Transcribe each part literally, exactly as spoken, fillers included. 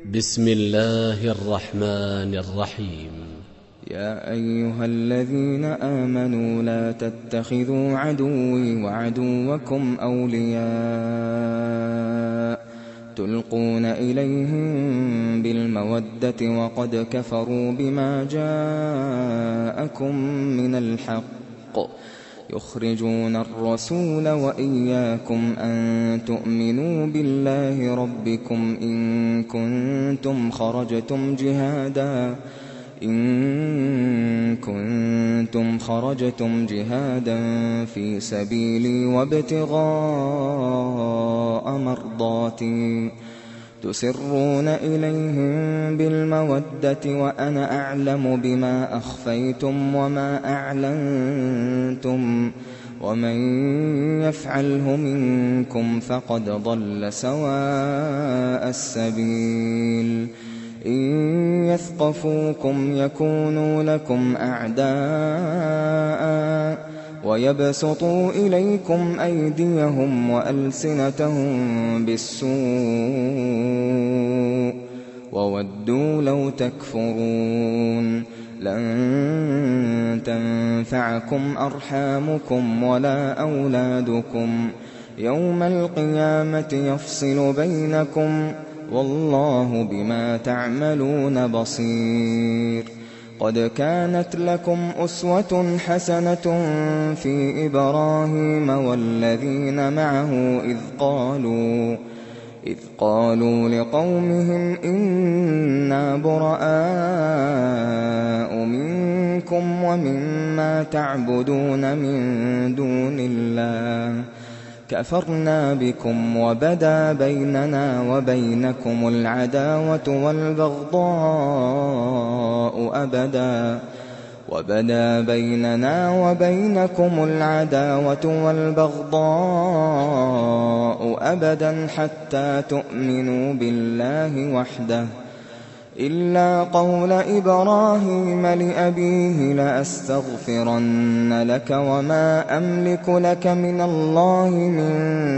بسم الله الرحمن الرحيم. يا أيها الذين آمنوا لا تتخذوا عدوي وعدوكم أولياء تلقون إليهم بالمودة وقد كفروا بما جاءكم من الحق يخرجون الرسول وإياكم أن تؤمنوا بالله ربكم إن كنتم خرجتم جهادا إن كنتم خرجتم جهادا في سبيلي وابتغاء مرضاتي تسرون إليهم بالمودة وأنا أعلم بما أخفيتم وما أعلنتم ومن يفعله منكم فقد ضل سواء السبيل إن يثقفوكم يكونوا لكم أعداء ويبسطوا إليكم أيديهم وألسنتهم بالسوء وودوا لو تكفرون لن تنفعكم أرحامكم ولا أولادكم يوم القيامة يفصل بينكم والله بما تعملون بصير. قد كانت لكم أسوة حسنة في إبراهيم والذين معه إذ قالوا إذ قالوا لقومهم إنا براء منكم ومما تعبدون من دون الله كفرنا بكم وبدا بيننا وبينكم العداوة والبغضاء أبدا وبدا بيننا وبينكم العداوة والبغضاء أبدا حتى تؤمنوا بالله وحده إلا قول إبراهيم لأبيه لأستغفرن لك وما أملك لك من الله من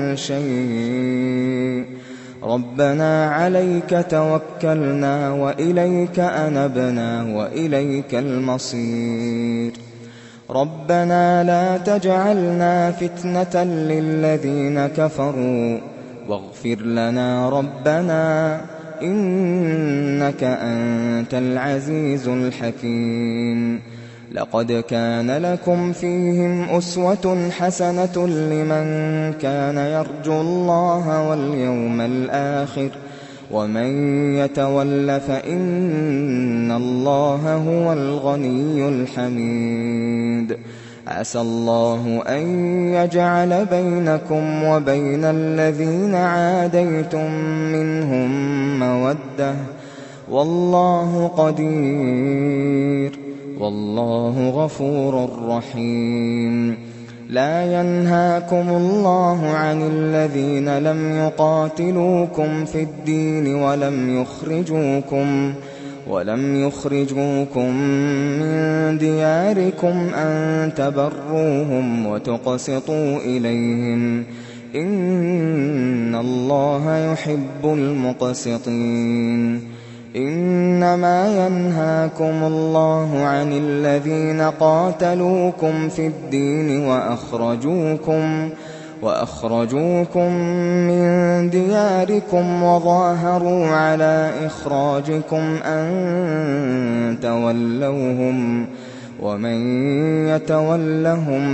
شيء ربنا عليك توكلنا وإليك أنبنا وإليك المصير ربنا لا تجعلنا فتنة للذين كفروا واغفر لنا ربنا إنك أنت العزيز الحكيم. لقد كان لكم فيهم أسوة حسنة لمن كان يرجو الله واليوم الآخر ومن يتول فإن الله هو الغني الحميد. عسى الله أن يجعل بينكم وبين الذين عاديتم منهم مودة والله قدير والله غفور رحيم. لا ينهاكم الله عن الذين لم يقاتلوكم في الدين ولم يخرجوكم ولم يخرجوكم من دياركم أن تبروهم وتقسطوا إليهم إن الله يحب المقسطين. إنما ينهاكم الله عن الذين قاتلوكم في الدين وأخرجوكم وأخرجوكم من دياركم وظاهروا على إخراجكم أن تولوهم ومن يتولهم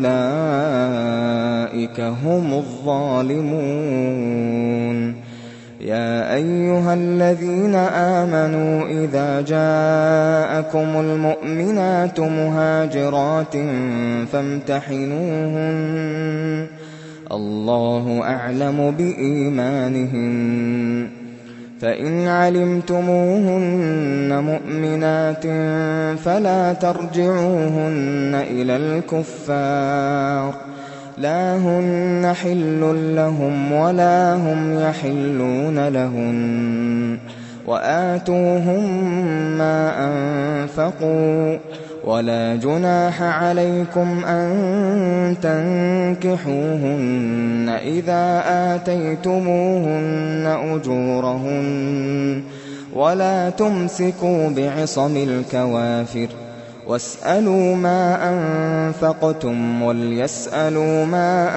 فأولئك هم الظالمون. يا أيها الذين آمنوا إذا جاءكم المؤمنات مهاجرات فامتحنوهن الله أعلم بإيمانهن فإن علمتموهن مؤمنات فلا ترجعوهن إلى الكفار لا هن حل لهم ولا هم يحلون لهن وآتوهم ما أنفقوا ولا جناح عليكم أن تنكحوهن إذا آتيتموهن أجورهن ولا تمسكوا بعصم الكوافر واسألوا ما أنفقتم وليسألوا ما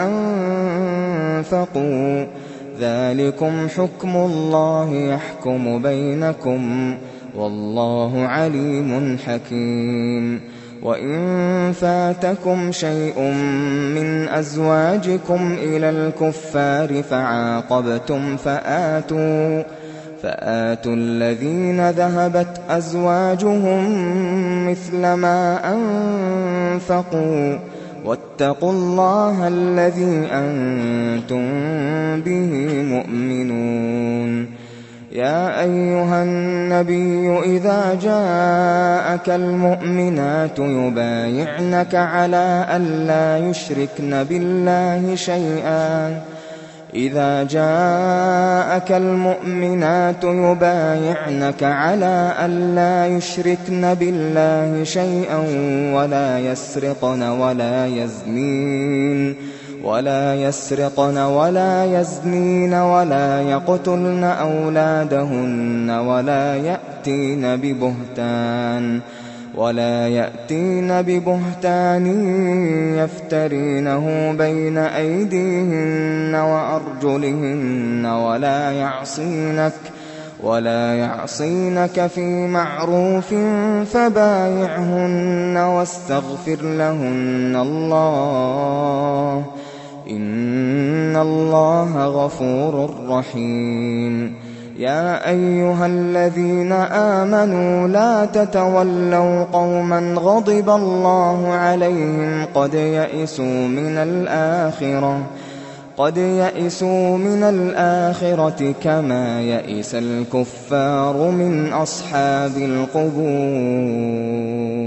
أنفقوا ذلكم حكم الله يحكم بينكم والله عليم حكيم. وإن فاتكم شيء من أزواجكم إلى الكفار فعاقبتم فآتوا فآتوا الذين ذهبت أزواجهم مثل ما أنفقوا واتقوا الله الذي أنتم به مؤمنون. يا أيها النبي إذا جاءك المؤمنات يبايعنك على ألا يشركن بالله شيئا إذا جاءك المؤمنات يبايعنك على ألا يشركن بالله شيئا ولا يسرقن ولا يزنين ولا يسرقن ولا يزنين ولا يقتلن أولادهن ولا يأتين ببهتان ولا يأتين ببهتان يفترينه بين أيديهن وأرجلهن ولا يعصينك ولا يعصينك في معروف فبايعهن واستغفر لهن الله إن الله غفور رحيم. يا أيها الذين آمنوا لا تتولوا قوما غضب الله عليهم قد يئسوا من الآخرة قد يئسوا من الآخرة كما يئس الكفار من أصحاب القبور.